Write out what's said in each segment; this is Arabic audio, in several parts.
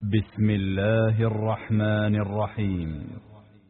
بسم الله الرحمن الرحيم.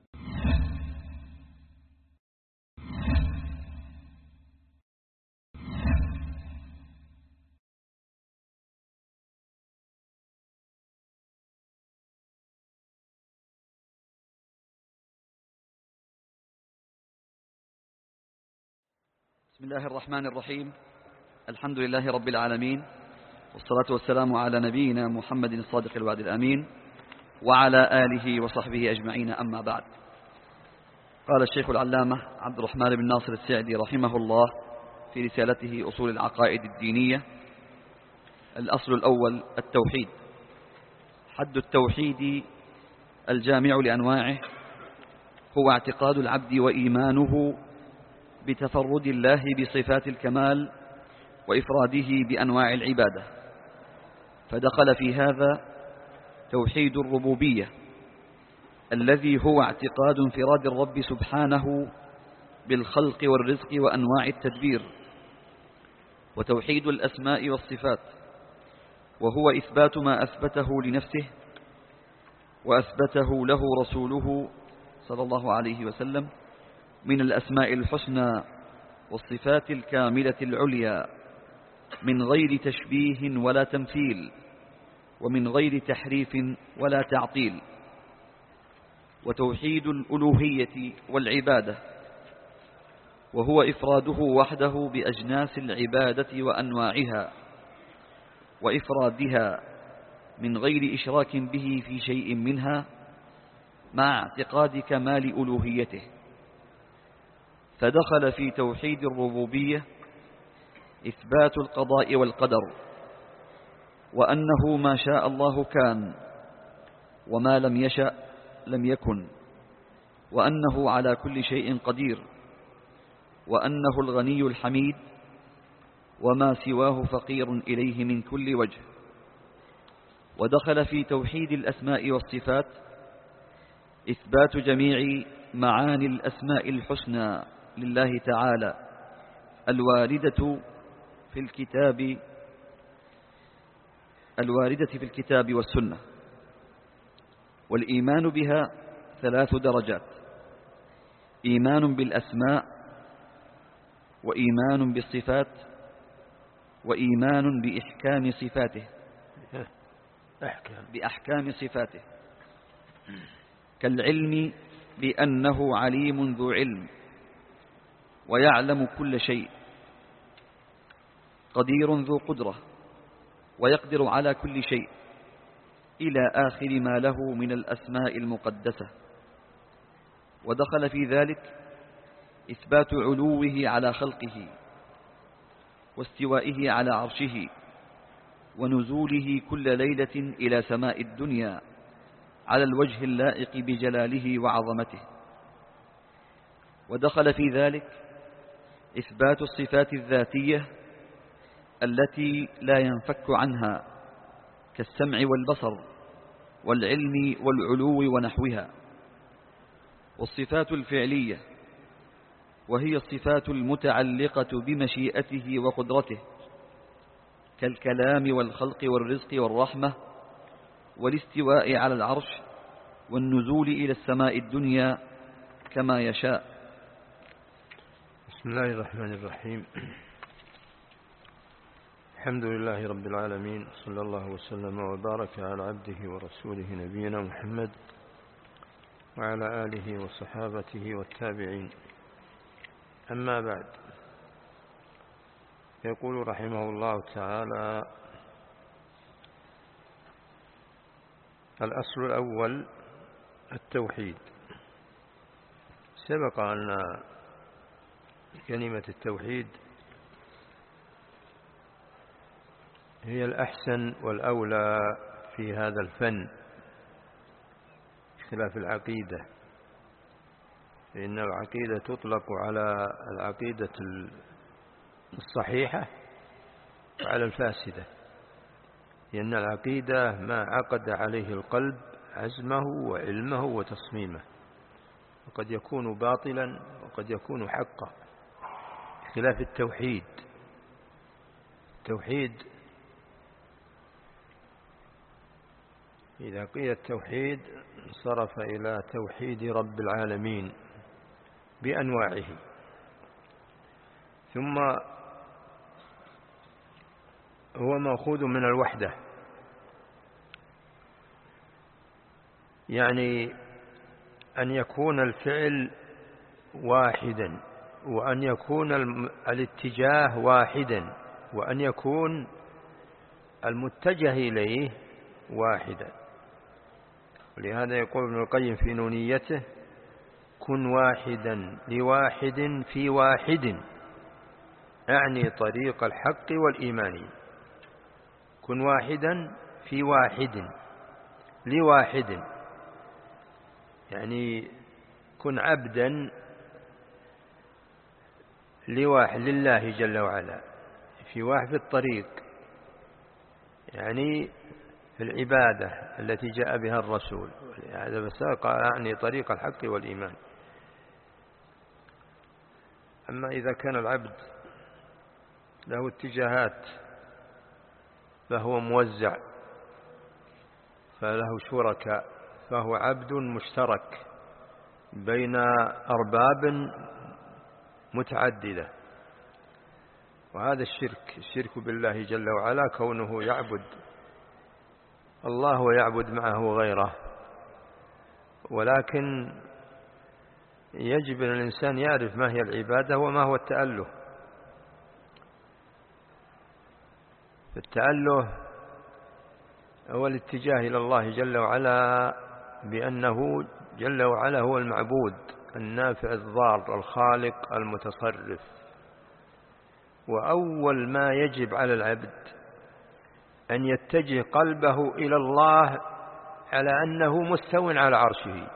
بسم الله الرحمن الرحيم. الحمد لله رب العالمين، والصلاة والسلام على نبينا محمد الصادق الوعد الأمين وعلى آله وصحبه أجمعين، أما بعد. قال الشيخ العلامة عبد الرحمن بن ناصر السعدي رحمه الله في رسالته أصول العقائد الدينية: الأصل الأول التوحيد. حد التوحيد الجامع لأنواعه هو اعتقاد العبد وإيمانه بتفرد الله بصفات الكمال وإفراده بأنواع العبادة، فدخل في هذا توحيد الربوبية الذي هو اعتقاد انفراد الرب سبحانه بالخلق والرزق وأنواع التدبير، وتوحيد الأسماء والصفات وهو إثبات ما أثبته لنفسه وأثبته له رسوله صلى الله عليه وسلم من الأسماء الحسنى والصفات الكاملة العليا من غير تشبيه ولا تمثيل ومن غير تحريف ولا تعطيل. وتوحيد الألوهية والعبادة وهو إفراده وحده بأجناس العبادة وأنواعها وإفرادها من غير إشراك به في شيء منها مع اعتقاد كمال ألوهيته. فدخل في توحيد الربوبية إثبات القضاء والقدر، وأنه ما شاء الله كان وما لم يشأ لم يكن، وأنه على كل شيء قدير، وأنه الغني الحميد وما سواه فقير إليه من كل وجه. ودخل في توحيد الأسماء والصفات إثبات جميع معاني الأسماء الحسنى لله تعالى الواردة في الكتاب والسنة، والإيمان بها 3 درجات: إيمان بالأسماء، وإيمان بالصفات، وإيمان بأحكام صفاته كالعلم بأنه عليم ذو علم ويعلم كل شيء، قدير ذو قدرة ويقدر على كل شيء، إلى آخر ما له من الأسماء المقدسة. ودخل في ذلك إثبات علوه على خلقه واستوائه على عرشه ونزوله كل ليلة إلى سماء الدنيا على الوجه اللائق بجلاله وعظمته. ودخل في ذلك إثبات الصفات الذاتية التي لا ينفك عنها كالسمع والبصر والعلم والعلو ونحوها. والصفات الفعلية وهي الصفات المتعلقة بمشيئته وقدرته كالكلام والخلق والرزق والرحمة والاستواء على العرش والنزول إلى السماء الدنيا كما يشاء. بسم الله الرحمن الرحيم. الحمد لله رب العالمين، صلى الله وسلم وبارك على عبده ورسوله نبينا محمد وعلى آله وصحابته والتابعين. أما بعد، يقول رحمه الله تعالى: الأصل الأول التوحيد. سبق أن كلمة التوحيد هي الأحسن والأولى في هذا الفن خلاف العقيدة، فإن العقيدة تطلق على العقيدة الصحيحة وعلى الفاسدة، لأن العقيدة ما عقد عليه القلب عزمه وعلمه وتصميمه، وقد يكون باطلا وقد يكون حقا، خلاف التوحيد. التوحيد إذا قيل التوحيد صرف إلى توحيد رب العالمين بأنواعه. ثم هو مأخوذ من الوحدة، يعني أن يكون الفعل واحدا، وأن يكون الاتجاه واحدا، وأن يكون المتجه إليه واحدا. ولهذا يقول ابن القيم في نونيته: كن واحدا لواحد في واحد، أعني طريق الحق والإيمان. كن واحدا في واحد لواحد، يعني كن عبدا لواحد لله جل وعلا في واحد في الطريق، يعني في العبادة التي جاء بها الرسول. هذا بساق يعني طريق الحق والإيمان. أما إذا كان العبد له اتجاهات فهو موزع، فله شركاء، فهو عبد مشترك بين أرباب متعددة. وهذا الشرك بالله جل وعلا، كونه يعبد الله ويعبد معه غيره. ولكن يجب أن الإنسان يعرف ما هي العبادة وما هو التأله. التأله هو الاتجاه إلى الله جل وعلا بأنه جل وعلا هو المعبود النافع الضار الخالق المتصرف. وأول ما يجب على العبد أن يتجه قلبه إلى الله على أنه مستو على عرشه.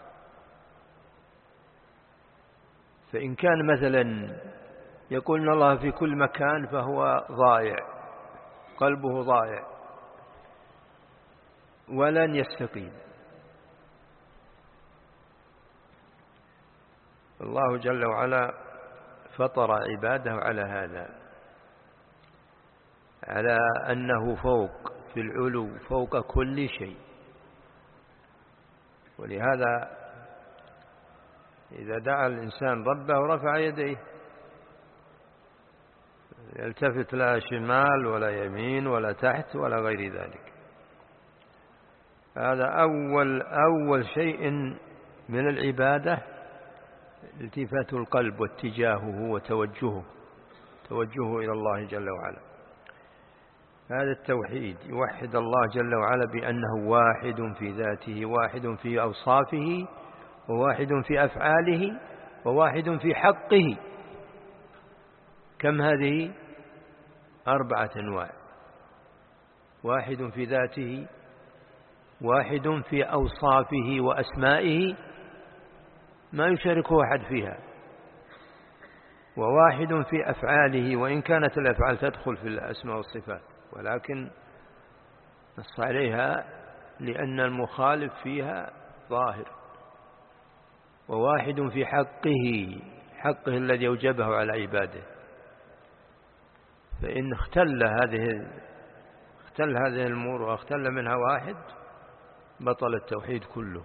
فإن كان مثلا يقول إن الله في كل مكان فهو ضائع، قلبه ضائع ولن يستقيم. الله جل وعلا فطر عباده على هذا، على أنه فوق في العلو فوق كل شيء. ولهذا إذا دعا الإنسان ربه رفع يديه، يلتفت لا شمال ولا يمين ولا تحت ولا غير ذلك. هذا أول شيء من العبادة، التفات القلب واتجاهه وتوجهه إلى الله جل وعلا. هذا التوحيد يوحد الله جل وعلا بأنه واحد في ذاته، واحد في أوصافه، وواحد في أفعاله، وواحد في حقه. كم هذه؟ 4 أنواع: واحد في ذاته، واحد في أوصافه وأسمائه ما يشاركه أحد فيها، وواحد في أفعاله، وإن كانت الأفعال تدخل في الأسماء والصفات ولكن نص عليها لأن المخالف فيها ظاهر. وواحد في حقه الذي أوجبه على عباده. فإن اختل هذه الأمور واختل منها واحد بطل التوحيد كله،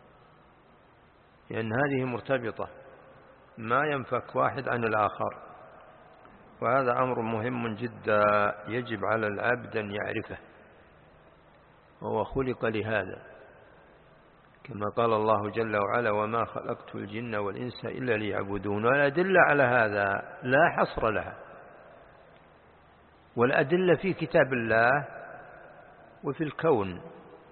لأن هذه مرتبطة، ما ينفك واحد عن الآخر. وهذا أمر مهم جدا يجب على العبد أن يعرفه، وهو خلق لهذا، كما قال الله جل وعلا: وما خلقت الجن والإنس إلا ليعبدون. والأدلة على هذا لا حصر لها، والأدلة في كتاب الله وفي الكون.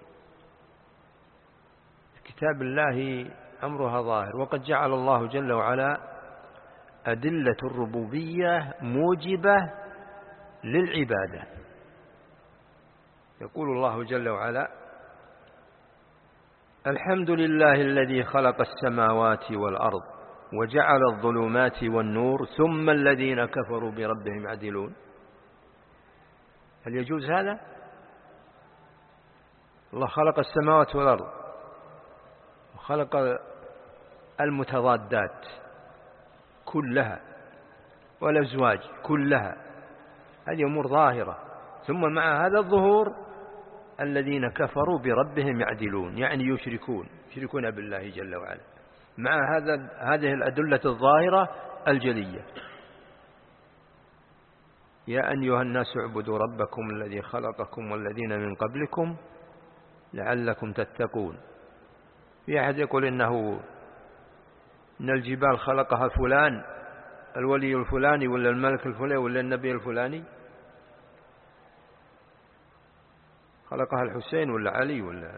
كتاب الله أمرها ظاهر، وقد جعل الله جل وعلا أدلة الربوبية موجبة للعبادة. يقول الله جل وعلا: الحمد لله الذي خلق السماوات والأرض وجعل الظلمات والنور ثم الذين كفروا بربهم يعدلون. هل يجوز هذا؟ الله خلق السماوات والأرض وخلق المتضادات كلها والأزواج كلها، هذه أمور ظاهرة. ثم مع هذا الظهور الذين كفروا بربهم يعدلون، يعني يشركون بالله جل وعلا مع هذه الأدلة الظاهرة الجلية. يا أيها الناس اعبدوا ربكم الذي خلقكم والذين من قبلكم لعلكم تتقون. في أحد يقول إن الجبال خلقها فلان الولي الفلاني ولا الملك الفلاني ولا النبي الفلاني؟ خلقها الحسين ولا علي ولا؟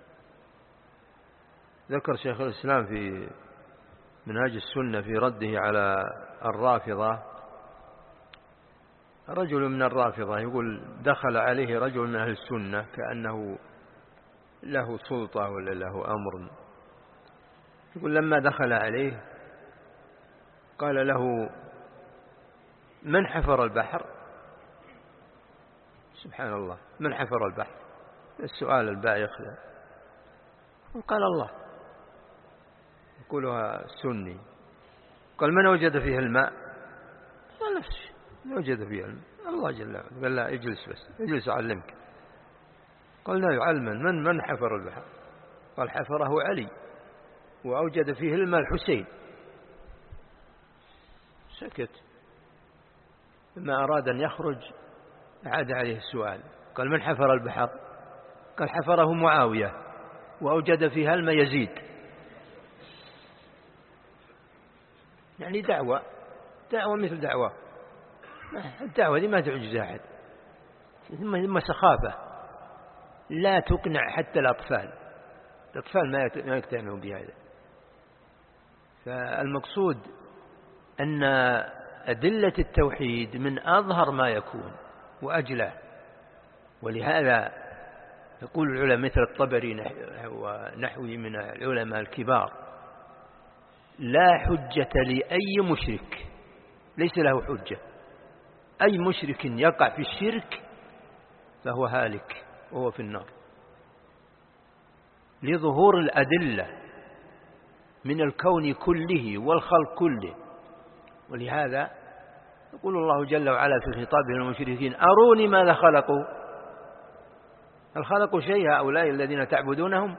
ذكر شيخ الإسلام في منهاج السنة في رده على الرافضة، رجل من الرافضة يقول دخل عليه رجل من أهل السنة كأنه له سلطة ولا له أمر، يقول لما دخل عليه قال له من حفر البحر؟ سبحان الله، من حفر البحر؟ السؤال البايخ قال الله. يقولها السني. قال من وجد فيه الماء؟ قال نفسه وجد فيه الماء الله جل وعلا. قال لا اجلس بس اجلس أعلمك. قال لا يعلمن من حفر البحر؟ قال حفره علي وأوجد فيه الماء الحسين. سكت. لما أراد أن يخرج أعاد عليه السؤال، قال من حفر البحر؟ قال حفره معاوية وأوجد فيها الماء يزيد. يعني دعوة مثل دعوة، الدعوة دي ما تعجز أحد، ثم سخافة لا تقنع حتى الأطفال ما يقتنعون بهذا. فالمقصود أن أدلة التوحيد من أظهر ما يكون وأجله، ولهذا يقول العلماء مثل الطبري ونحوه من العلماء الكبار لا حجة لأي مشرك، ليس له حجة. أي مشرك يقع في الشرك فهو هالك وهو في النار، لظهور الأدلة من الكون كله والخلق كله. ولهذا يقول الله جل وعلا في خطابه للمشركين أروني ماذا خلقوا؟ هل خلقوا شيء هؤلاء الذين تعبدونهم؟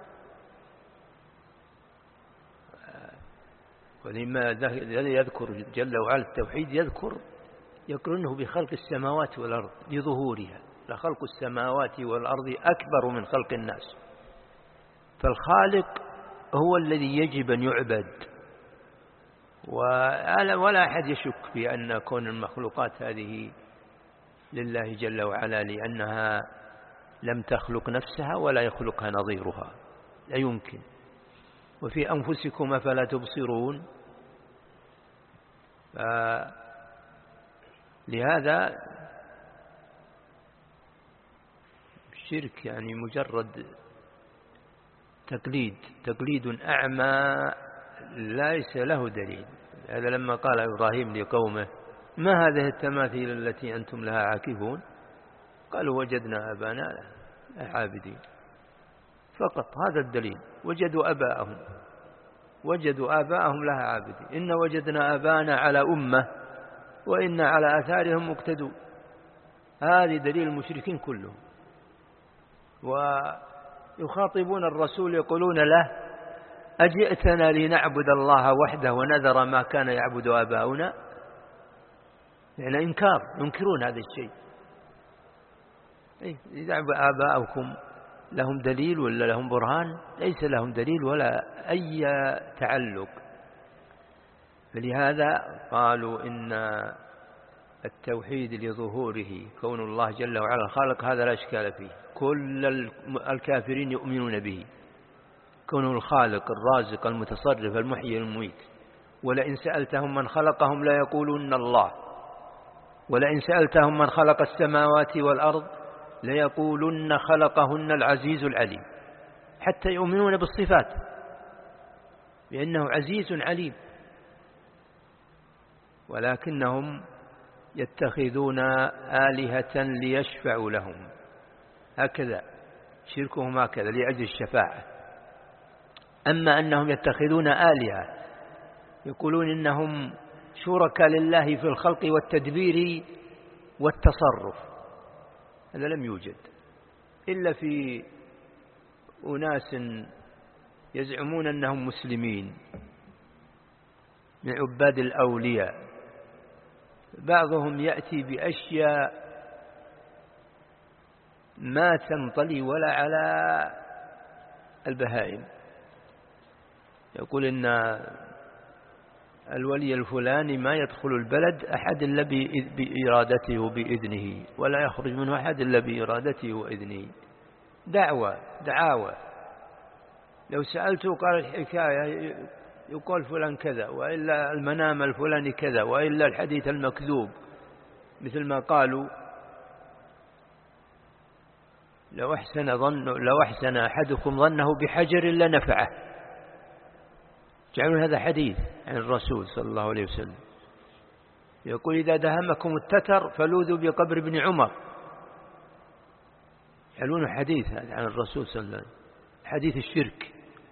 ولما يذكر جل وعلا التوحيد يقرنه بخلق السماوات والأرض لظهورها، لخلق السماوات والأرض أكبر من خلق الناس. فالخالق هو الذي يجب أن يعبد، ولا أحد يشك في أن كون المخلوقات هذه لله جل وعلا، لأنها لم تخلق نفسها ولا يخلقها نظيرها، لا يمكن. وفي أنفسكم أفلا تبصرون. لهذا الشرك يعني مجرد تقليد أعمى ليس له دليل. هذا لما قال إبراهيم لقومه ما هذه التماثيل التي أنتم لها عاكفون؟ قالوا وجدنا آباءنا عابدين. فقط هذا الدليل. وجدوا آباءهم لها عابدين. إن وجدنا آباءنا على أمة وإن على آثارهم مقتدون. هذه دليل المشركين كلهم. ويخاطبون الرسول يقولون له أجئتنا لنعبد الله وحده ونذر ما كان يعبد آباؤنا؟ يعني ينكرون هذا الشيء. إذا آباؤكم لهم دليل ولا لهم برهان؟ ليس لهم دليل ولا أي تعلق. فلهذا قالوا إن التوحيد لظهوره كون الله جل وعلا خالق هذا لا إشكال فيه، كل الكافرين يؤمنون به، كونه الخالق الرازق المتصرف المحيي المميت. ولئن سألتهم من خلقهم لا يقولون الله، ولئن سألتهم من خلق السماوات والأرض ليقولن خلقهن العزيز العليم. حتى يؤمنون بالصفات بأنه عزيز عليم، ولكنهم يتخذون آلهة ليشفعوا لهم. هكذا شركهم، هكذا لأجل الشفاعة. أما أنهم يتخذون آلهة يقولون إنهم شركاء لله في الخلق والتدبير والتصرف، هذا لم يوجد. إلا في أناس يزعمون أنهم مسلمين من عباد الأولياء، بعضهم يأتي بأشياء ما تنطلي ولا على البهائم، يقول إن الولي الفلاني ما يدخل البلد أحد إلا بإرادته وبإذنه، ولا يخرج منه أحد إلا بإرادته وإذنه. دعاوى. لو سألته قال الحكاية يقول فلان كذا، وإلا المنام الفلاني كذا، وإلا الحديث المكذوب، مثل ما قالوا لو أحسن أحدكم ظنه بحجر لنفعه، جعلوا هذا حديث عن الرسول صلى الله عليه وسلم، يقول إذا دهمكم التتر فلوذوا بقبر ابن عمر، يعلون حديث عن الرسول صلى الله عليه وسلم، حديث الشرك.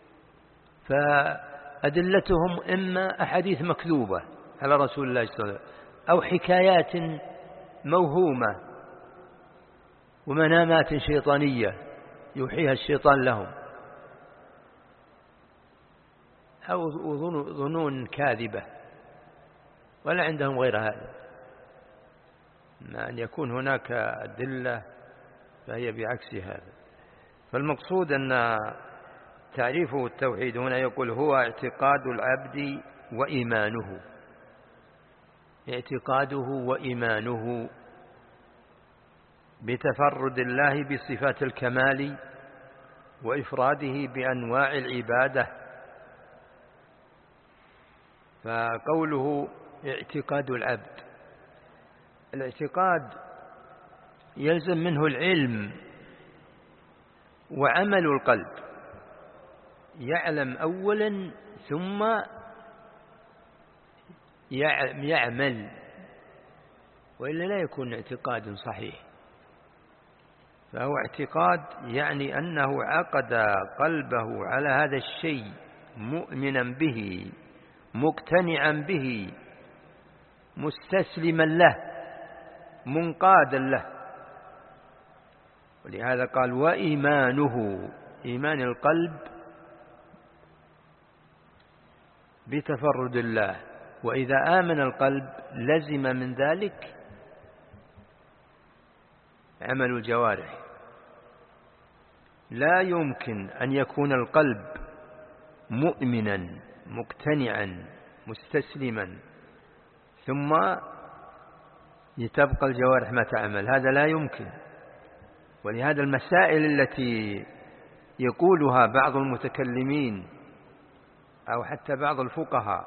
فأدلتهم إما أحاديث مكذوبة على رسول الله صلى الله عليه وسلم، أو حكايات موهومة ومنامات شيطانية يوحيها الشيطان لهم، أو ظنون كاذبة، ولا عندهم غير هذا. أن يكون هناك أدلة فهي بعكس هذا. فالمقصود أن تعريفه التوحيد هنا يقول هو اعتقاد العبد وإيمانه، اعتقاده وإيمانه بتفرد الله بصفات الكمال وإفراده بأنواع العبادة. فقوله اعتقاد العبد، الاعتقاد يلزم منه العلم وعمل القلب، يعلم أولا ثم يعمل، وإلا لا يكون اعتقاد صحيح. فهو اعتقاد يعني أنه عقد قلبه على هذا الشيء مؤمنا به مقتنعا به مستسلما له منقادا له. ولهذا قال وإيمانه، إيمان القلب بتفرد الله. وإذا آمن القلب لزم من ذلك عمل الجوارح. لا يمكن أن يكون القلب مؤمنا مقتنعا مستسلما ثم تبقى الجوارح ما تعمل، هذا لا يمكن. ولهذا المسائل التي يقولها بعض المتكلمين أو حتى بعض الفقهاء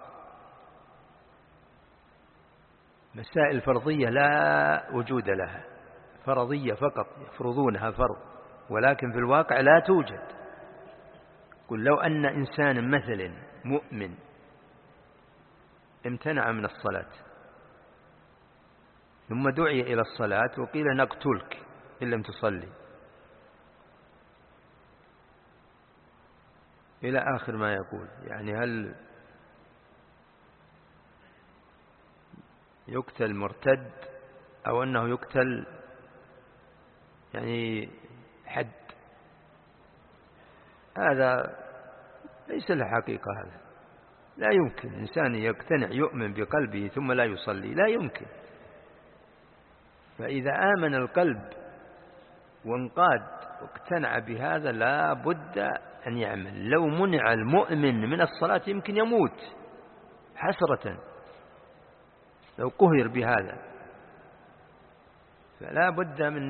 مسائل فرضية لا وجود لها، فرضية فقط يفرضونها فرض، ولكن في الواقع لا توجد. قل لو أن إنسانا مثلا مؤمن امتنع من الصلاة ثم دعي إلى الصلاة وقيل نقتلك إن لم تصلي إلى آخر ما يقول، يعني هل يقتل مرتد أو أنه يقتل يعني حد؟ هذا ليس له حقيقة. هذا لا يمكن إنسان يقتنع يؤمن بقلبه ثم لا يصلي، لا يمكن. فإذا آمن القلب وانقاد واقتنع بهذا لا بد أن يعمل. لو منع المؤمن من الصلاة يمكن يموت حسرة لو قهر بهذا. فلا بد من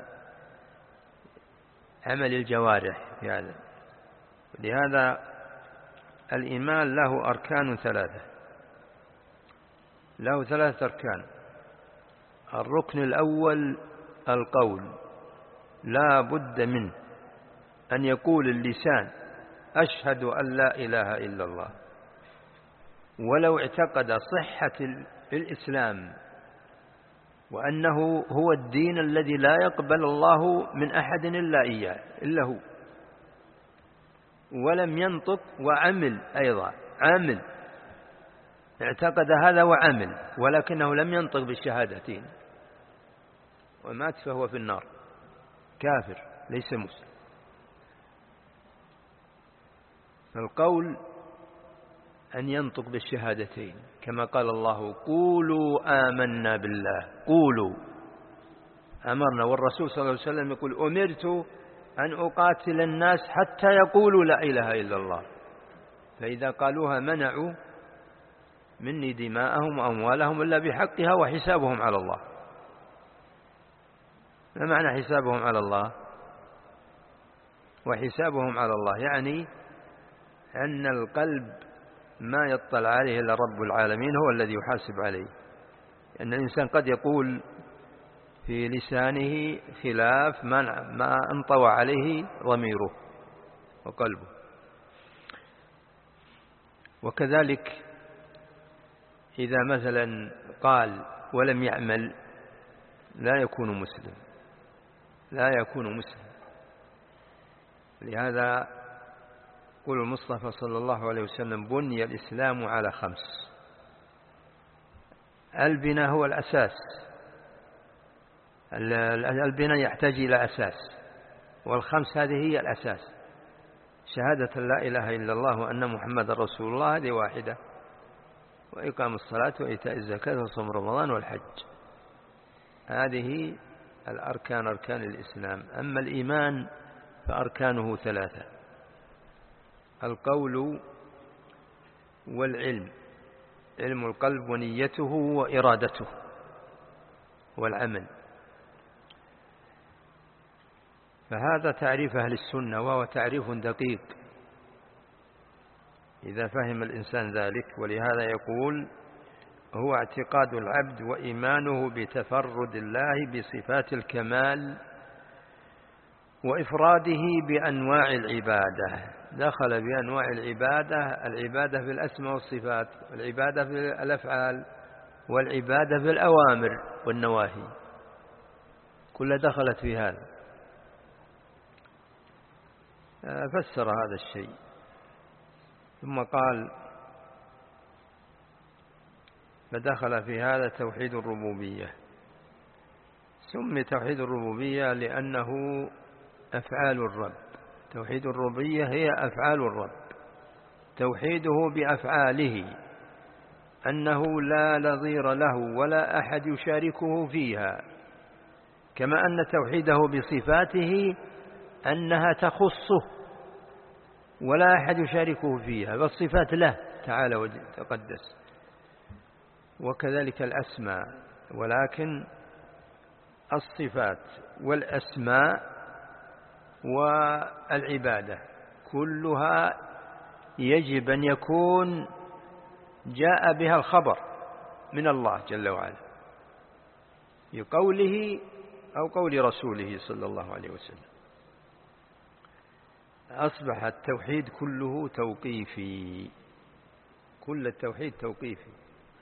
عمل الجوارح في هذا. لهذا الإيمان له أركان ثلاثة، له ثلاثة أركان. الركن الأول القول، لا بد منه أن يقول اللسان أشهد أن لا إله إلا الله، ولو اعتقد صحة الإسلام وأنه هو الدين الذي لا يقبل الله من أحد إلا إياه إلا هو، ولم ينطق وعمل أيضا، عمل اعتقد هذا وعمل ولكنه لم ينطق بالشهادتين ومات فهو في النار كافر. ليس مسلم. القول أن ينطق بالشهادتين كما قال الله قولوا آمنا بالله، قولوا أمرنا، والرسول صلى الله عليه وسلم يقول أمرت أن أقاتل الناس حتى يقولوا لا إله إلا الله، فإذا قالوها منعوا مني دماءهم وأموالهم إلا بحقها وحسابهم على الله. ما معنى حسابهم على الله؟ وحسابهم على الله يعني أن القلب ما يطلع عليه إلا رب العالمين هو الذي يحاسب عليه. أن الإنسان قد يقول في لسانه خلاف ما انطوى عليه ضميره وقلبه. وكذلك إذا مثلا قال ولم يعمل لا يكون مسلم، لا يكون مسلم. لهذا يقول المصطفى صلى الله عليه وسلم بني الإسلام على 5. البناء هو الأساس، البناء يحتاج إلى أساس، وال5 هذه هي الأساس. شهادة لا إله إلا الله وأن محمد رسول الله هذه واحدة، وإقام الصلاة وإيتاء الزكاة وصوم رمضان والحج، هذه الأركان أركان الإسلام. أما الإيمان فأركانه 3: القول والعلم، علم القلب ونيته وإرادته والعمل. فهذا تعريف أهل السنة، وهو تعريف دقيق إذا فهم الإنسان ذلك. ولهذا يقول هو اعتقاد العبد وإيمانه بتفرد الله بصفات الكمال وإفراده بأنواع العبادة. دخل بأنواع العبادة، العبادة في الأسماء والصفات، والعبادة في الأفعال، والعبادة في الأوامر والنواهي، كلها دخلت في هذا. فسر هذا الشيء ثم قال فدخل في هذا توحيد الربوبية. سمي توحيد الربوبية لأنه أفعال الرب. توحيد الربوبية هي أفعال الرب، توحيده بأفعاله، أنه لا نظير له ولا أحد يشاركه فيها، كما أن توحيده بصفاته أنها تخصه ولا أحد يشاركه فيها، والصفات له تعالى وتقدس. وكذلك الأسماء، ولكن الصفات والأسماء والعبادة كلها يجب أن يكون جاء بها الخبر من الله جل وعلا بقوله أو قول رسوله صلى الله عليه وسلم. أصبح التوحيد كله توقيفي، كل التوحيد توقيفي.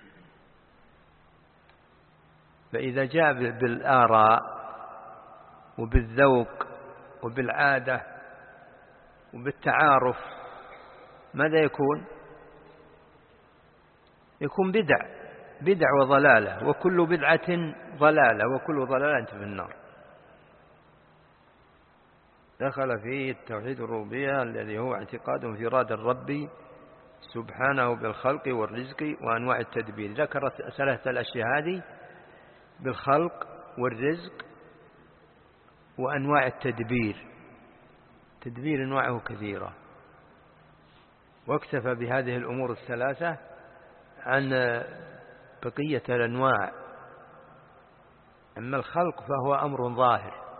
فإذا جاء بالآراء وبالذوق وبالعادة وبالتعارف ماذا يكون؟ يكون بدع وضلالة، وكل بدعة ضلالة، وكل ضلالة في النار. دخل فيه التوحيد الربوبية الذي هو اعتقاد انفراد الرب سبحانه بالخلق والرزق وأنواع التدبير. ذكرت 3 الأشياء هذه بالخلق والرزق وأنواع التدبير. تدبير أنواعه كثيرة، واكتفى بهذه الأمور 3 عن بقية الأنواع. أما الخلق فهو أمر ظاهر،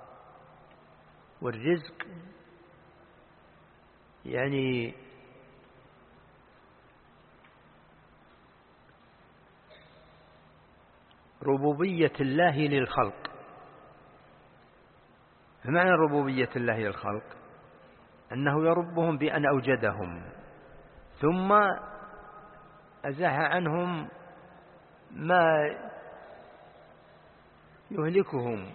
والرزق يعني ربوبية الله للخلق. فمعنى ربوبية الله للخلق أنه يربهم بأن أوجدهم ثم أزاح عنهم ما يهلكهم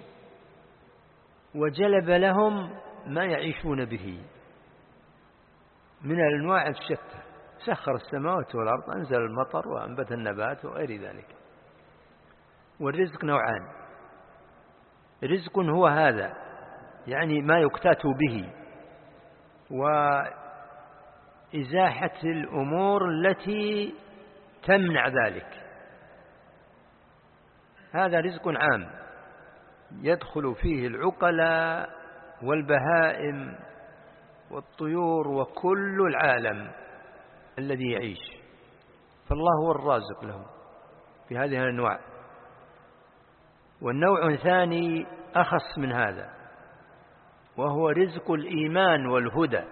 وجلب لهم ما يعيشون به من الأنواع الشتى. سخر السماوات والأرض، أنزل المطر وأنبت النبات وغير ذلك. والرزق نوعان: رزق هو هذا يعني ما يقتات به، وإزاحة الأمور التي تمنع ذلك. هذا رزق عام يدخل فيه العقلاء والبهائم والطيور وكل العالم الذي يعيش، فالله هو الرازق له في هذه الأنواع. والنوع ثاني أخص من هذا، وهو رزق الإيمان والهدى،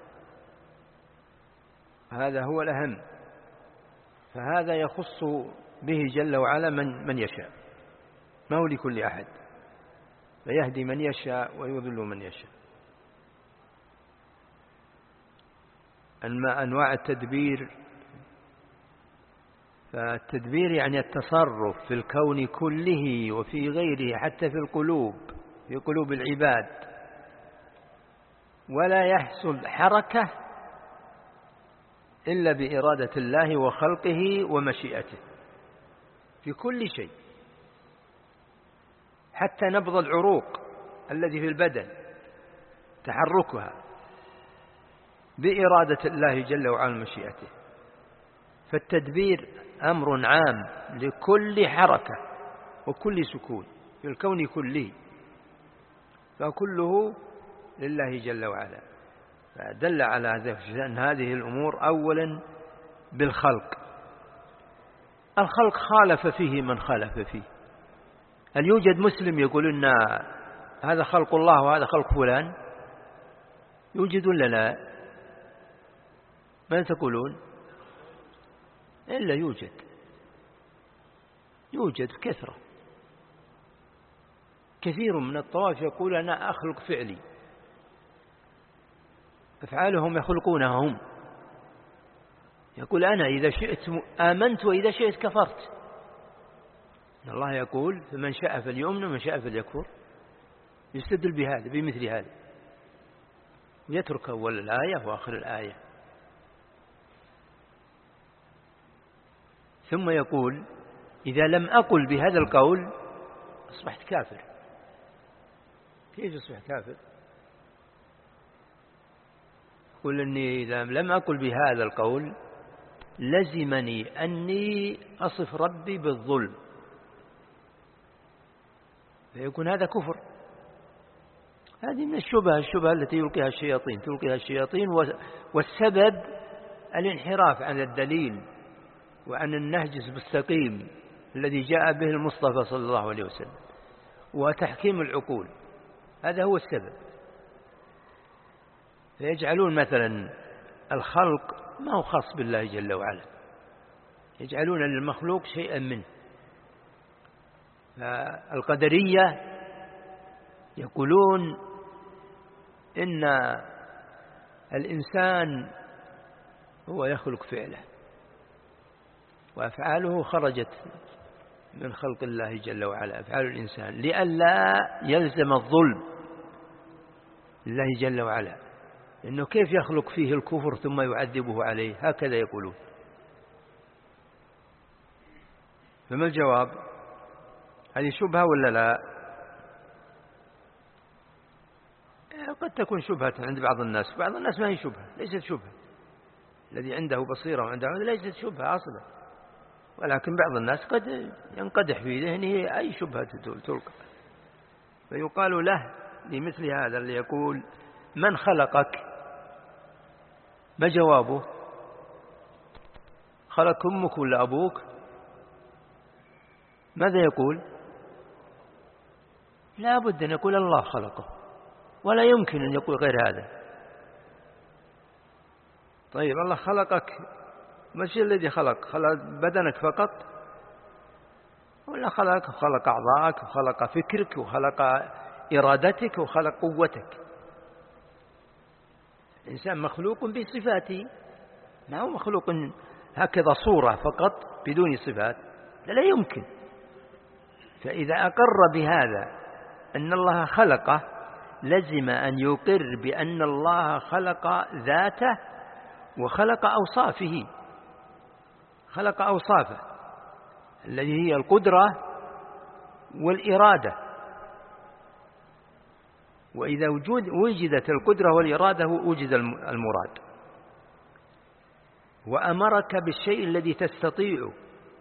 هذا هو الأهم، فهذا يخص به جل وعلا من يشاء، ما هو لكل أحد، فيهدي من يشاء ويضل من يشاء. أنواع التدبير، فالتدبير يعني التصرف في الكون كله وفي غيره، حتى في قلوب العباد، ولا يحصل حركة إلا بإرادة الله وخلقه ومشيئته في كل شيء، حتى نبض العروق الذي في البدن تحركها بإرادة الله جل وعلا ومشيئته. فالتدبير أمر عام لكل حركة وكل سكون في الكون كله، فكله لله جل وعلا. فدل على أن هذه الأمور أولا بالخلق. الخلق خالف فيه من خالف فيه. هل يوجد مسلم يقول إن هذا خلق الله وهذا خلق فلان؟ يوجد ولا لا؟ ما تقولون؟ إلا يوجد كثرة. كثير من الطوائف يقول أنا أخلق فعلي، أفعالهم يخلقونها هم. يقول أنا إذا شئت آمنت وإذا شئت كفرت. الله يقول فمن شاء فليؤمن ومن شاء فليكفر. يستدل بمثل هذا، ويترك أول الآية وآخر الآية. ثم يقول إذا لم أقل بهذا القول أصبحت كافر. كيف أصبح كافر؟ يقول إني إذا لم أقل بهذا القول لزمني أني أصف ربي بالظلم، فيكون هذا كفر. هذه من الشبهة التي تلقيها الشياطين، والسبب الانحراف عن الدليل وعن النهج المستقيم الذي جاء به المصطفى صلى الله عليه وسلم، وتحكيم العقول، هذا هو السبب. فيجعلون مثلا الخلق ما هو خاص بالله جل وعلا، يجعلون للمخلوق شيئا منه. فالقدرية يقولون إن الإنسان هو يخلق فعله، وأفعاله خرجت من خلق الله جل وعلا، أفعال الإنسان، لئلا يلزم الظلم لله جل وعلا، لأنه كيف يخلق فيه الكفر ثم يعذبه عليه؟ هكذا يقولون. فما الجواب؟ هذه شبهة ولا لا؟ قد تكون شبهة عند بعض الناس، بعض الناس ما هي شبهة، ليست شبهة. الذي عنده بصيرة وعنده ليست شبهة أصلا، ولكن بعض الناس قد ينقدح في ذهنه أي شبهة تلقى، فيقال له لمثل هذا اللي يقول من خلقك؟ ما جوابه؟ خلق أمك ولا أبوك؟ ماذا يقول؟ لا بد أن يقول الله خلقه، ولا يمكن أن يقول غير هذا. طيب الله خلقك، ما الشيء الذي خلق بدنك فقط، ولا خلق أعضاءك وخلق فكرك وخلق إرادتك وخلق قوتك؟ الإنسان مخلوق بصفاته، ما هو مخلوق هكذا صورة فقط بدون صفات، لا يمكن. فإذا أقر بهذا أن الله خلقه لزم أن يقر بأن الله خلق ذاته وخلق أوصافه، خلق أوصافه التي هي القدرة والإرادة. وإذا وجدت القدرة والإرادة وجد المراد. وأمرك بالشيء الذي تستطيعه،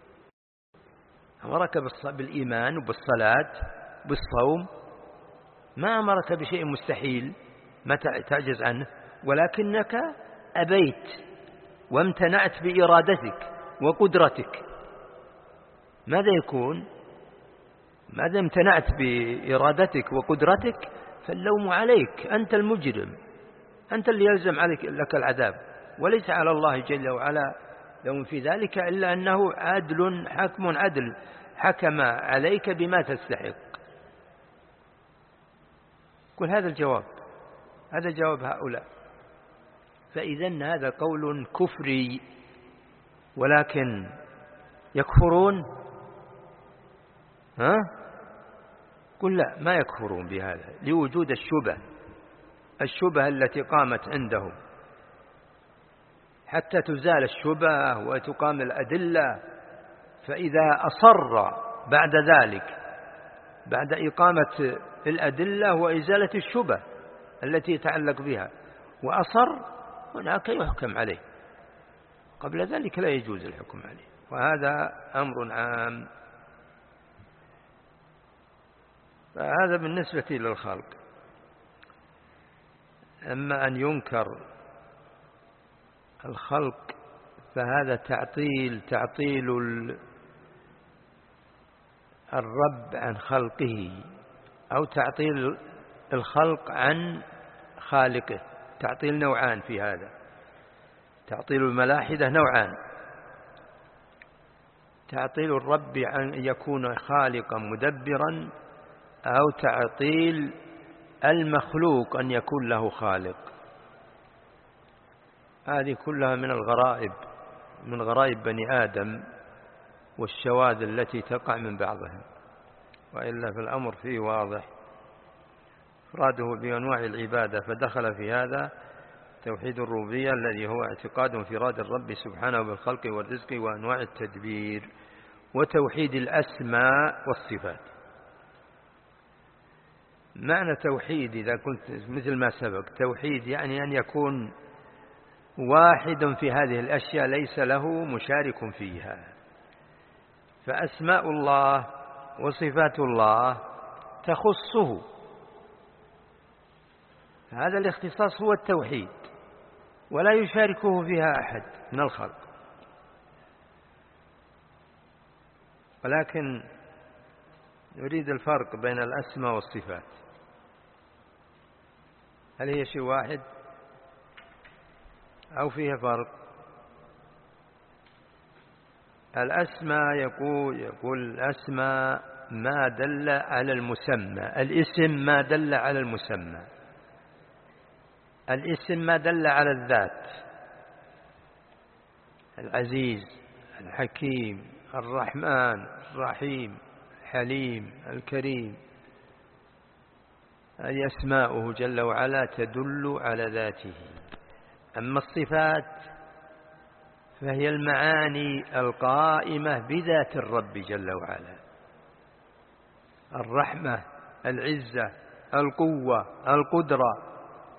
أمرك بالإيمان وبالصلاة بالصوم، ما أمرك بشيء مستحيل ما تعجز عنه، ولكنك أبيت وامتنعت بإرادتك وقدرتك. ماذا يكون؟ ماذا امتنعت بإرادتك وقدرتك فاللوم عليك، أنت المجرم، أنت اللي يلزم عليك لك العذاب، وليس على الله جل وعلا لوم في ذلك، إلا أنه عدل حكم عدل، حكم عليك بما تستحق. كل هذا الجواب، هذا جواب هؤلاء. فإذن هذا قول كفري، ولكن يكفرون؟ قل لا، ما يكفرون بهذا لوجود الشبهة التي قامت عندهم. حتى تزال الشبهة وتقام الأدلة، فإذا أصر بعد ذلك بعد إقامة الأدلة وإزالة الشبهة التي يتعلق بها وأصر، هناك يحكم عليه، قبل ذلك لا يجوز الحكم عليه. وهذا أمر عام. فهذا بالنسبة للخلق. أما أن ينكر الخلق فهذا تعطيل الرب عن خلقه، أو تعطيل الخلق عن خالقه. تعطيل نوعان في هذا، تعطيل الملاحدة نوعان: تعطيل الرب عن يكون خالقا مدبرا، أو تعطيل المخلوق أن يكون له خالق. هذه كلها من الغرائب، من غرائب بني آدم والشواذ التي تقع من بعضهم، وإلا في الأمر فيه واضح. إفراده بأنواع العبادة، فدخل في هذا توحيد الربوبية الذي هو اعتقاد انفراد الرب سبحانه بالخلق والرزق وأنواع التدبير، وتوحيد الأسماء والصفات. معنى توحيد إذا كنت مثل ما سبق، توحيد يعني أن يكون واحد في هذه الأشياء ليس له مشارك فيها. فأسماء الله وصفات الله تخصه، هذا الاختصاص هو التوحيد، ولا يشاركه فيها أحد من الخلق. ولكن نريد الفرق بين الأسماء والصفات. هل هي شيء واحد أو فيها فرق؟ الأسماء يقول الأسماء ما دل على المسمى، الاسم ما دل على المسمى، الاسم ما دل على الذات: العزيز، الحكيم، الرحمن، الرحيم، الحليم، الكريم. هذه أسماؤه جل وعلا تدل على ذاته. أما الصفات فهي المعاني القائمة بذات الرب جل وعلا: الرحمة، العزة، القوة، القدرة.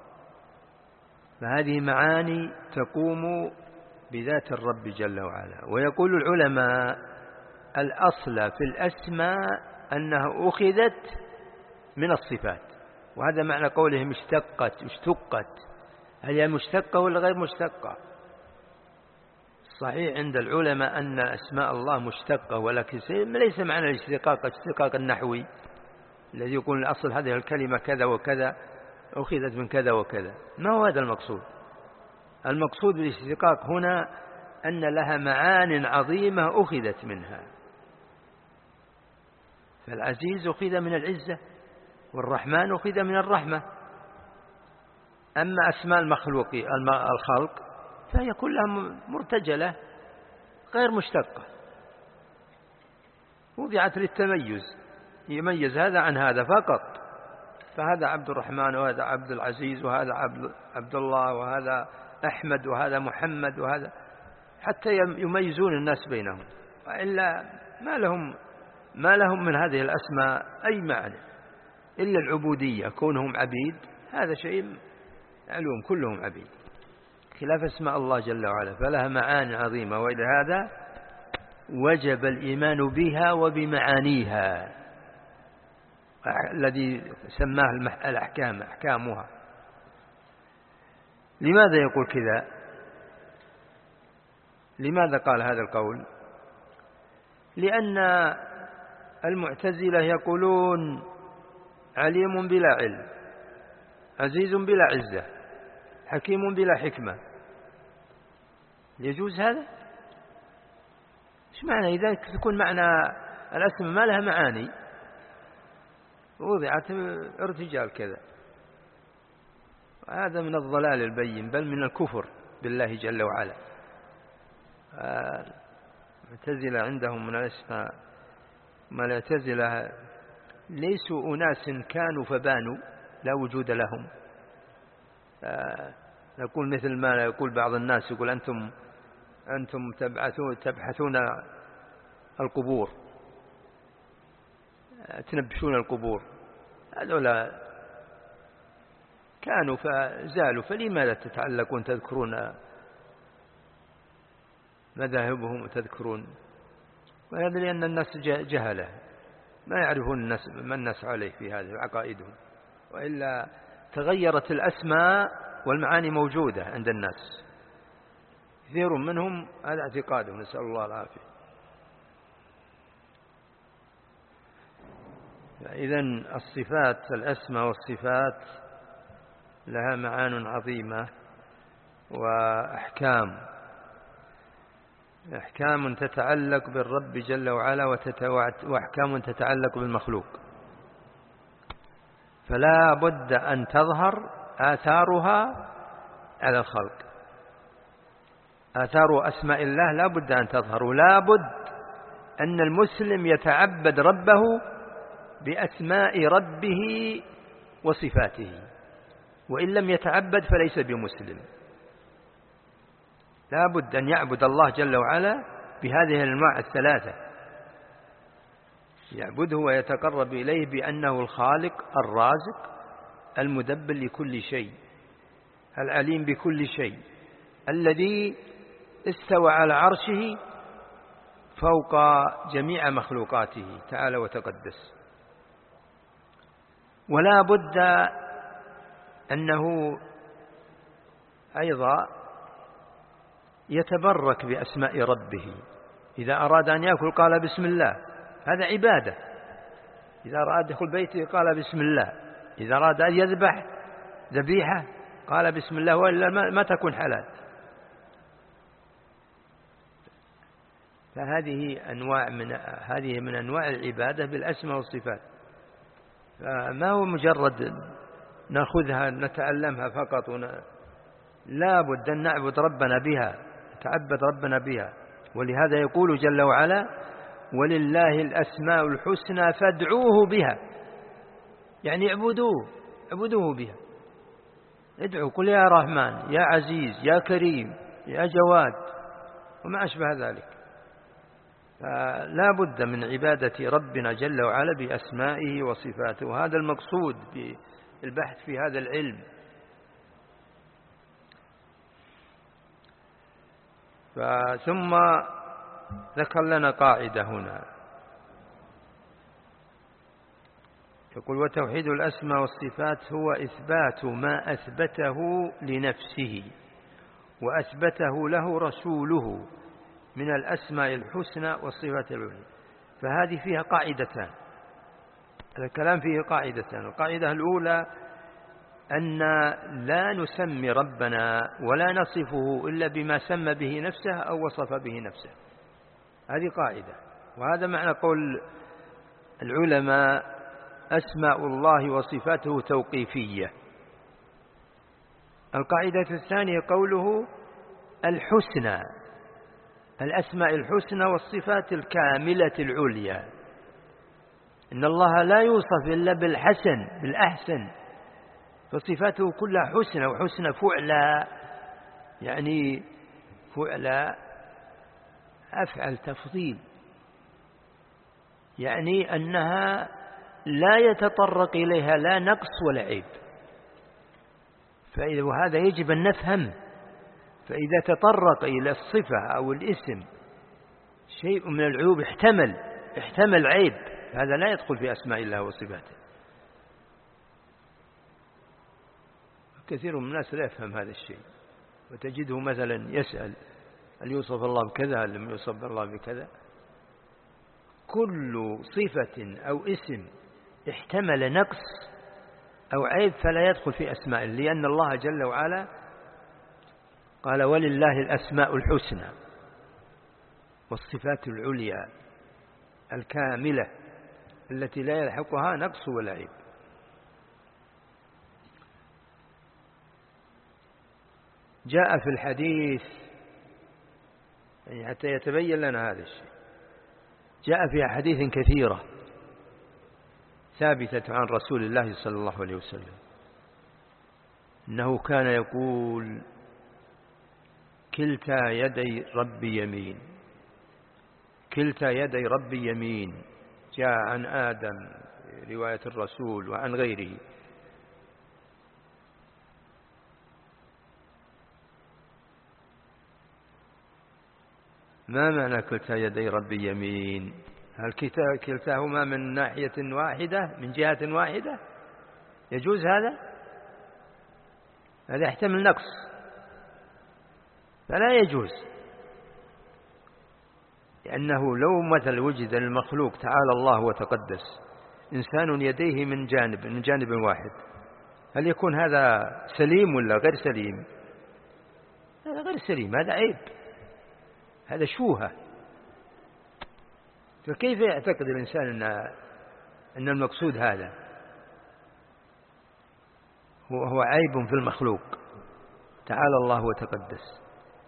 فهذه معاني تقوم بذات الرب جل وعلا. ويقول العلماء الأصل في الأسماء أنها أخذت من الصفات، وهذا معنى قولهم اشتقت. هل هي مشتقة ولا غير مشتقة؟ صحيح عند العلماء أن أسماء الله مشتقة، ولكن ليس معنى الاشتقاق النحوي الذي يقول الأصل هذه الكلمة كذا وكذا أخذت من كذا وكذا. ما هو هذا المقصود؟ المقصود بالاشتقاق هنا أن لها معان عظيمة أخذت منها. فالعزيز أخذ من العزة، والرحمن أخذ من الرحمة. أما أسماء الخلق فهي كلها مرتجلة غير مشتقة، وضعت للتميز، يميز هذا عن هذا فقط. فهذا عبد الرحمن، وهذا عبد العزيز، وهذا عبد الله، وهذا أحمد، وهذا محمد، وهذا حتى يميزون الناس بينهم، وإلا ما لهم من هذه الأسماء أي معنى إلا العبودية، كونهم عبيد هذا شيء معلوم، كلهم عبيد، خلاف اسماء الله جل وعلا فلها معاني عظيمة، ولهذا وجب الإيمان بها وبمعانيها الذي سماه الأحكام، أحكامها. لماذا يقول كذا؟ لماذا قال هذا القول؟ لأن المعتزلة يقولون عليم بلا علم، عزيز بلا عزة، حكيم بلا حكمة. يجوز هذا؟ ايش معنى إذا تكون معنى الأسماء ما لها معاني وضعت ارتجال كذا؟ هذا من الضلال البين، بل من الكفر بالله جل وعلا. المعتزلة عندهم من الأسماء ما الأعتزلة ليسوا أناس كانوا فبانوا لا وجود لهم. نقول مثل ما يقول بعض الناس، يقول أنتم تبحثون القبور، تنبشون القبور. هذولا كانوا فزالوا، فلماذا تتعلقون تذكرون مذاهبهم وتذكرون؟ وهذا لأن الناس جهلة ما يعرفون ما الناس عليه في هذه عقائدهم، وإلا تغيرت الأسماء والمعاني موجودة عند الناس، كثير منهم هذا اعتقادهم، نسأل الله العافية. إذن الصفات، الأسماء والصفات لها معان عظيمة وأحكام تتعلق بالرب جل وعلا وأحكام تتعلق بالمخلوق، فلا بد أن تظهر آثارها على الخلق. آثار أسماء الله لا بد أن تظهر، ولا بد أن المسلم يتعبد ربه بأسماء ربه وصفاته، وإن لم يتعبد فليس بمسلم. لا بد أن يعبد الله جل وعلا بهذه الأنواع الثلاثة، يعبده ويتقرب إليه بأنه الخالق الرازق المدبر لكل شيء، العليم بكل شيء، الذي استوى على عرشه فوق جميع مخلوقاته تعالى وتقدس. ولا بد أنه أيضا يتبرك بأسماء ربه، إذا أراد أن يأكل قال بسم الله، هذا عبادة. إذا أراد يدخل بيته قال بسم الله، إذا أراد أن يذبح ذبيحة قال بسم الله، وإلا ما تكون حلال. فهذه هذه من أنواع العبادة بالأسماء والصفات، فما هو مجرد نأخذها نتعلمها فقط، لا بد أن نعبد ربنا بها، نتعبد ربنا بها. ولهذا يقول جل وعلا ولله الأسماء الحسنى فادعوه بها، يعني اعبدوه بها، ادعوا، قل يا رحمن يا عزيز يا كريم يا جواد وما أشبه ذلك. فلا بد من عبادة ربنا جل وعلا بأسمائه وصفاته، وهذا المقصود بالبحث في هذا العلم. ثم ذكر لنا قاعدة هنا، يقول وتوحيد الأسماء والصفات هو إثبات ما أثبته لنفسه وأثبته له رسوله من الأسماء الحسنى والصفات العليا. فهذه فيها قاعدتان، هذا الكلام فيه قاعدتان. القاعدة الأولى أن لا نسمي ربنا ولا نصفه إلا بما سمى به نفسه أو وصف به نفسه، هذه قاعدة، وهذا معنى قول العلماء أسماء الله وصفاته توقيفية. القاعدة الثانية قوله الحسنى، الأسماء الحسنى والصفات الكاملة العليا، إن الله لا يوصف إلا بالحسن بالأحسن، فصفاته كلها حسنى، وحسنى فعلا، يعني فعلا أفعل تفضيل، يعني أنها لا يتطرق إليها لا نقص ولا عيب. وهذا يجب أن نفهم. فإذا تطرق إلى الصفة أو الاسم شيء من العيوب احتمل عيب، هذا لا يدخل في أسماء الله وصفاته. كثير من الناس لا يفهم هذا الشيء، وتجده مثلا يسأل هل يوصف الله بكذا هل لم يوصف الله بكذا. كل صفة أو اسم احتمل نقص أو عيب فلا يدخل في أسماء، لأن الله جل وعلا قال ولله الأسماء الحسنى والصفات العليا الكاملة التي لا يلحقها نقص ولا عيب. جاء في الحديث يعني حتى يتبين لنا هذا الشيء، جاء في حديث كثيرة ثابتة عن رسول الله صلى الله عليه وسلم إنه كان يقول كلتا يدي ربي يمين، كلتا يدي ربي يمين. جاء عن آدم رواية الرسول وعن غيره. ما معنى كلتا يدي ربي يمين؟ هل كلتاهما من ناحية واحدة من جهة واحدة؟ يجوز هذا يحتمل نقص فلا يجوز، لأنه لو مثل وجد المخلوق تعالى الله وتقدس إنسان يديه من جانب واحد، هل يكون هذا سليم ولا غير سليم؟ هذا غير سليم، هذا عيب، هذا شوهة. فكيف يعتقد الإنسان أن المقصود هذا هو عيب في المخلوق تعالى الله وتقدس؟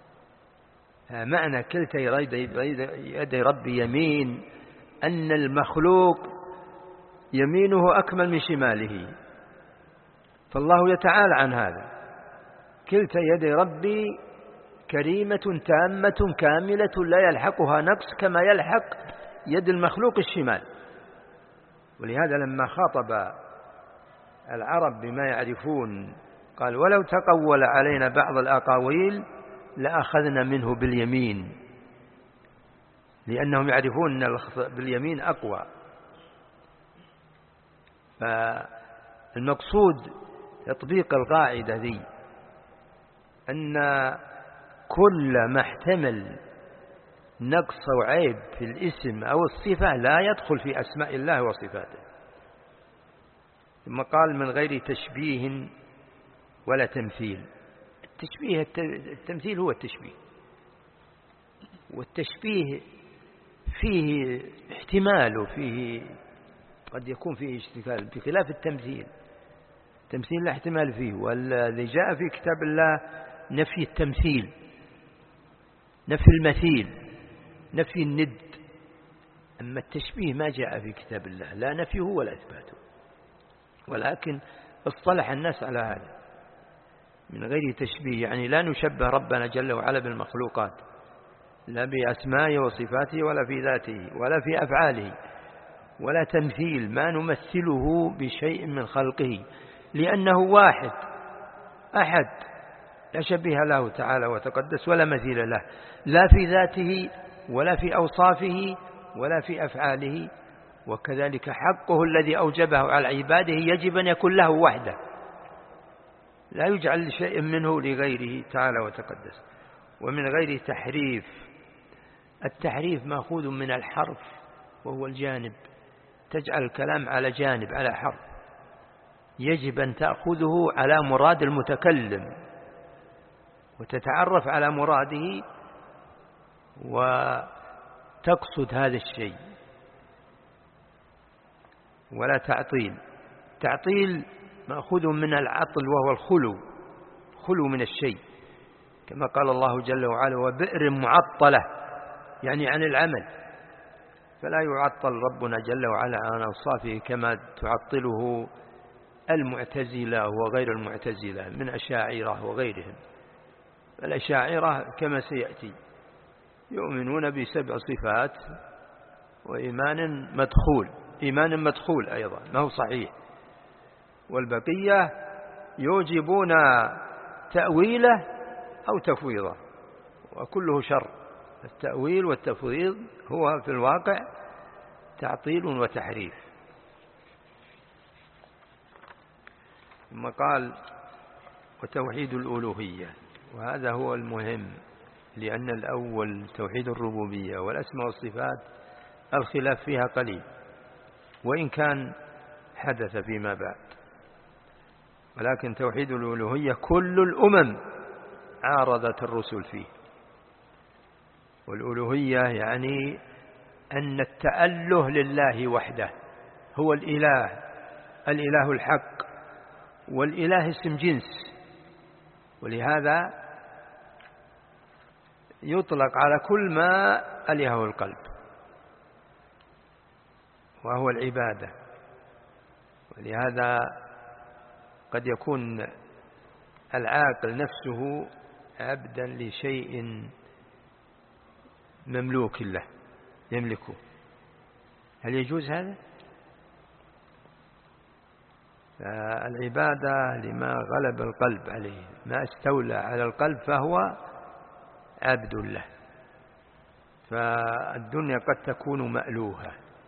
معنى كلتا يدي ربي يمين أن المخلوق يمينه أكمل من شماله، فالله يتعالى عن هذا. كلتا يدي ربي كريمة تامة كاملة لا يلحقها نقص كما يلحق يد المخلوق الشمال. ولهذا لما خاطب العرب بما يعرفون قال ولو تقول علينا بعض الأقاويل لأخذنا منه باليمين، لأنهم يعرفون أن باليمين أقوى. فالمقصود تطبيق القاعدة ذي أن كل ما احتمل نقص أو عيب في الاسم أو الصفة لا يدخل في أسماء الله وصفاته. ثم قال من غير تشبيه ولا تمثيل. التمثيل هو التشبيه، والتشبيه فيه احتمال وفيه قد يكون فيه اشتغال، بخلاف التمثيل. التمثيل لا احتمال فيه، والذي جاء في كتاب الله نفي التمثيل، نفي المثيل، نفي الند. أما التشبيه ما جاء في كتاب الله، لا نفيه ولا إثباته، ولكن اصطلح الناس على هذا من غير تشبيه، يعني لا نشبه ربنا جل وعلا بالمخلوقات، لا بأسمائه وصفاته ولا في ذاته ولا في أفعاله، ولا تمثيل، ما نمثله بشيء من خلقه، لأنه واحد أحد لا شبيه له تعالى وتقدس ولا مثيل له، لا في ذاته ولا في أوصافه ولا في أفعاله. وكذلك حقه الذي أوجبه على عباده يجب أن يكون له وحده، لا يجعل شيء منه لغيره تعالى وتقدس. ومن غير تحريف. التحريف مأخوذ من الحرف وهو الجانب، تجعل الكلام على جانب على حرف، يجب أن تأخذه على مراد المتكلم وتتعرف على مراده وتقصد هذا الشيء، ولا تعطيل. تعطيل مأخوذ من العطل وهو الخلو من الشيء، كما قال الله جل وعلا وبئر معطلة، يعني عن العمل، فلا يعطل ربنا جل وعلا عن أوصافه كما تعطله المعتزلة وغير المعتزلة من أشاعرة وغيرهم. الأشاعرة كما سيأتي يؤمنون ب7 صفات وإيمان مدخول، إيمان مدخول أيضا ما هو صحيح، والبقية يوجبون تأويله أو تفويضه، وكله شر. التأويل والتفويض هو في الواقع تعطيل وتحريف. ثم قال وتوحيد الألوهية، وهذا هو المهم، لأن الأول توحيد الربوبية والأسماء والصفات الخلاف فيها قليل، وإن كان حدث فيما بعد، ولكن توحيد الألوهية كل الأمم عارضت الرسل فيه. والألوهية يعني أن التأله لله وحده، هو الإله الحق، والإله اسم جنس، ولهذا يطلق على كل ما ألهه القلب، وهو العبادة. ولهذا قد يكون العاقل نفسه عبدا لشيء مملوك له يملكه، هل يجوز هذا؟ العبادة لما غلب القلب عليه، ما استولى على القلب فهو عبد له. فالدنيا قد تكون مألوهة،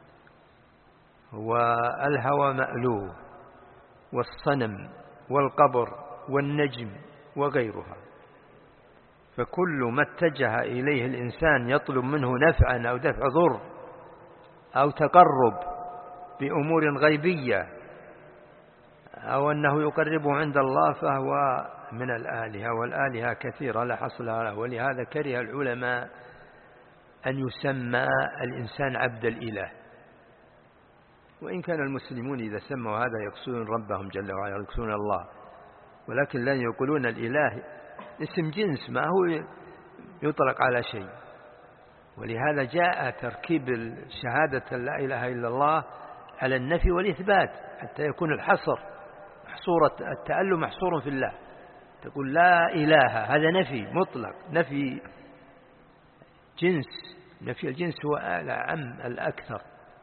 والهوى مألوه، والصنم والقبر والنجم وغيرها. فكل ما اتجه إليه الإنسان يطلب منه نفعا أو دفع ضر أو تقرب بأمور غيبية أو أنه يقربه عند الله فهو من الآلهة، والآلهة كثيرة لا حصر لها. ولهذا كره العلماء أن يسمى الإنسان عبد الإله، وإن كان المسلمون إذا سموا هذا يقصدون ربهم جل وعلا، يقصدون الله، ولكن لا يقولون الإله اسم جنس ما هو يطلق على شيء. ولهذا جاء تركيب شهادة لا إله إلا الله على النفي والإثبات حتى يكون الحصر محصورة، التأله محصور في الله. تقول لا إله، هذا نفي مطلق، نفي جنس، نفي الجنس هو الأعم الأكثر.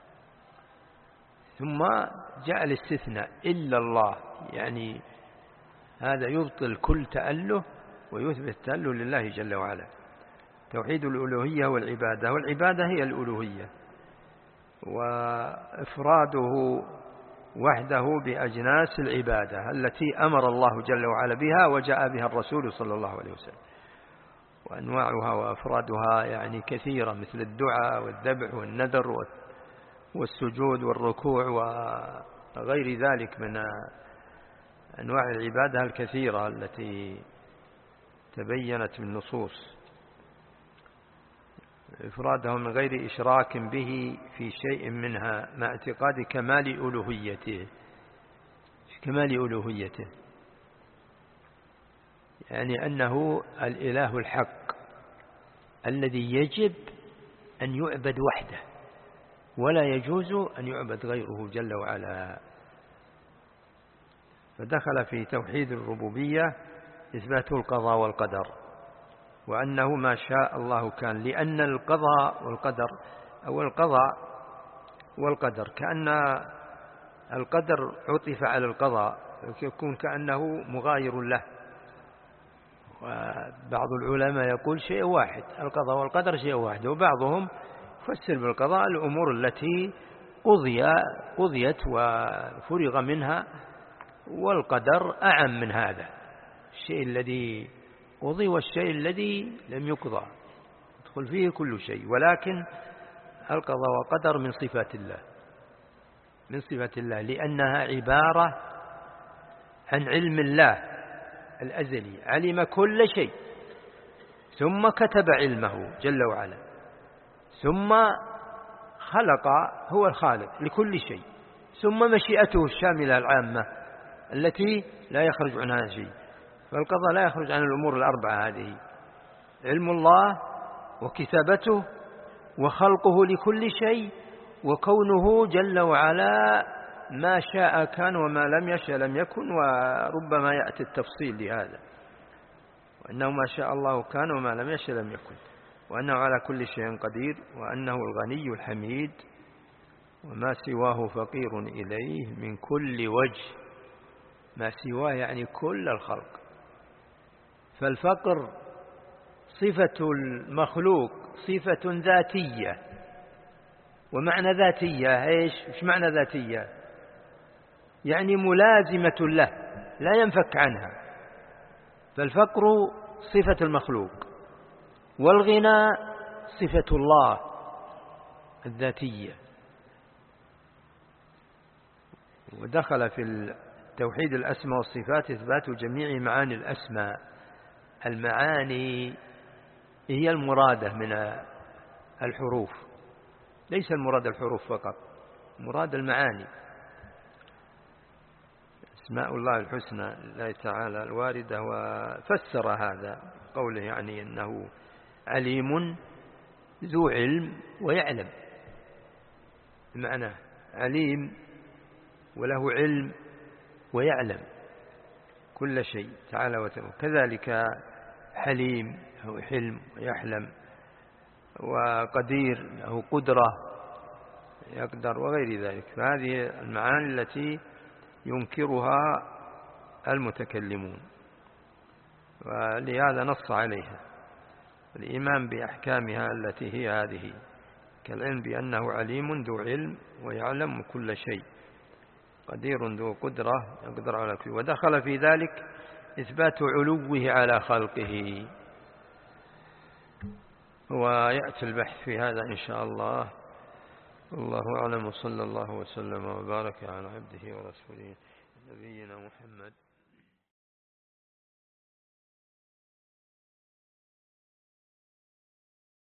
ثم جاء الاستثناء إلا الله، يعني هذا يبطل كل تأله ويثبت التأله لله جل وعلا. توحيد الألوهية والعبادة، والعبادة هي الألوهية، وإفراده وحده بأجناس العبادة التي أمر الله جل وعلا بها وجاء بها الرسول صلى الله عليه وسلم. وأنواعها وأفرادها يعني كثيرة، مثل الدعاء والذبح والنذر والسجود والركوع وغير ذلك من أنواع العبادة الكثيرة التي تبينت بالنصوص. إفراده من غير إشراك به في شيء منها مع اعتقاد كمال ألوهيته، يعني أنه الإله الحق الذي يجب أن يعبد وحده، ولا يجوز أن يعبد غيره جل وعلا. فدخل في توحيد الربوبية إثبات القضاء والقدر، وأنه ما شاء الله كان، لأن القضاء والقدر أو القضاء والقدر كأن القدر عطف على القضاء، يكون كأنه مغاير له. وبعض العلماء يقول شيء واحد، القضاء والقدر شيء واحد، وبعضهم يفسر بالقضاء الأمور التي قضيت وفرغ منها، والقدر أعم من هذا، الشيء الذي قضي والشيء الذي لم يقضى يدخل فيه كل شيء. ولكن القضاء والقدر من صفات الله، لأنها عبارة عن علم الله الأزلي، علم كل شيء ثم كتب علمه جل وعلا، ثم خلق، هو الخالق لكل شيء، ثم مشيئته الشاملة العامة التي لا يخرج عنها شيء. فالقضاء لا يخرج عن الأمور الأربعة هذه: علم الله وكتابته وخلقه لكل شيء، وكونه جل وعلا ما شاء كان وما لم يشاء لم يكن. وربما يأتي التفصيل لهذا، وأنه ما شاء الله كان وما لم يشاء لم يكن، وأنه على كل شيء قدير، وأنه الغني الحميد وما سواه فقير إليه من كل وجه. ما سواه يعني كل الخلق. فالفقر صفة المخلوق صفة ذاتية. ومعنى ذاتية إيش معنى ذاتية؟ يعني ملازمة له لا ينفك عنها. فالفقر صفة المخلوق، والغنى صفة الله الذاتية. ودخل في توحيد الأسماء والصفات إثبات جميع معاني الأسماء. المعاني هي المرادة من الحروف، ليس المراد الحروف فقط، مراد المعاني. أسماء الله الحسنى الله تعالى الواردة. وفسر هذا قوله يعني أنه عليم ذو علم ويعلم. معناه عليم وله علم ويعلم كل شيء تعالى وتعالى. كذلك حليم له حلم ويحلم، وقدير له قدرة يقدر، وغير ذلك. فهذه المعاني التي ينكرها المتكلمون، ولهذا نص عليها الإيمان بأحكامها التي هي هذه، كالعلم بأنه عليم ذو علم ويعلم كل شيء، قدير ذو قدرة يقدر على كل. ودخل في ذلك إثبات علوه على خلقه. ويأتي البحث في هذا إن شاء الله. والله أعلم، وصلى الله وسلم وبارك على عبده ورسوله نبينا محمد.